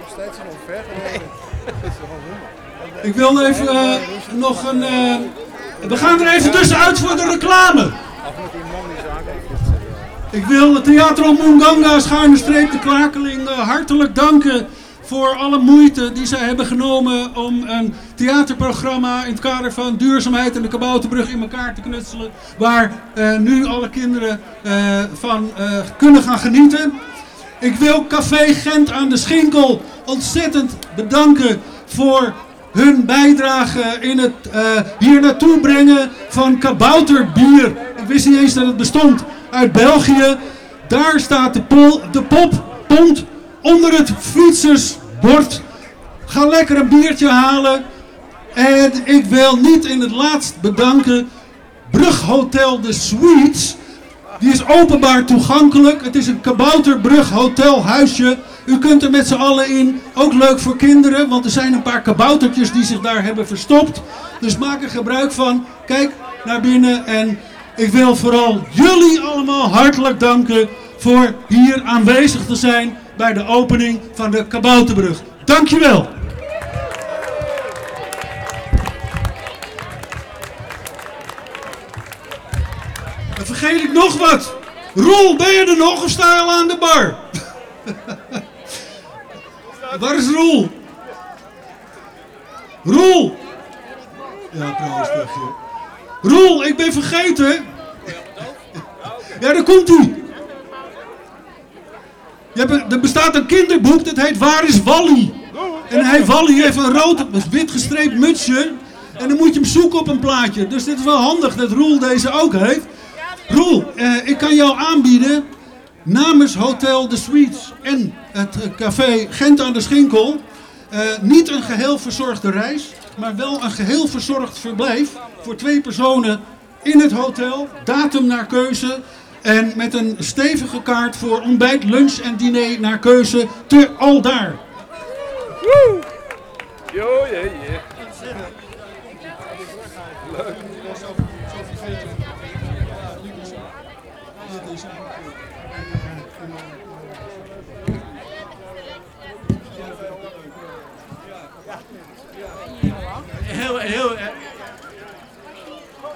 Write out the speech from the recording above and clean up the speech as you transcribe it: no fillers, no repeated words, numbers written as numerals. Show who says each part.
Speaker 1: nog steeds nog ver geleden.
Speaker 2: Ik wil even nog een... we gaan er even tussenuit voor de reclame. Ik wil Theater Munganga _de Klakeling hartelijk danken voor alle moeite die zij hebben genomen om een theaterprogramma in het kader van duurzaamheid en de Kabouterbrug in elkaar te knutselen. Waar nu alle kinderen van kunnen gaan genieten. Ik wil Café Gent aan de Schinkel ontzettend bedanken voor hun bijdrage in het hier naartoe brengen van kabouterbier. Ik wist niet eens dat het bestond. Uit België. Daar staat de pond onder het fietsersbord. Ga lekker een biertje halen. En ik wil niet in het laatst bedanken Brughotel de Suites. Die is openbaar toegankelijk. Het is een kabouterbrug hotelhuisje. U kunt er met z'n allen in. Ook leuk voor kinderen, want er zijn een paar kaboutertjes die zich daar hebben verstopt. Dus maak er gebruik van. Kijk naar binnen en ik wil vooral jullie allemaal hartelijk danken voor hier aanwezig te zijn bij de opening van de Kabouterbrug. Dankjewel. En vergeet ik nog wat? Roel, ben je er nog of sta je al aan de bar? Waar is Roel? Roel! Ja, trouwens, Roel, ik ben vergeten. Ja, daar komt hij. Er bestaat een kinderboek, dat heet Waar is Wally? En Wally heeft een rood, wit gestreept mutsje. En dan moet je hem zoeken op een plaatje. Dus dit is wel handig dat Roel deze ook heeft. Roel, ik kan jou aanbieden namens Hotel de Suites en het café Gent aan de Schinkel niet een geheel verzorgde reis, maar wel een geheel verzorgd verblijf voor 2 personen in het hotel, datum naar keuze en met een stevige kaart voor ontbijt, lunch en diner naar keuze te aldaar.
Speaker 1: Jo, jee. Leuk.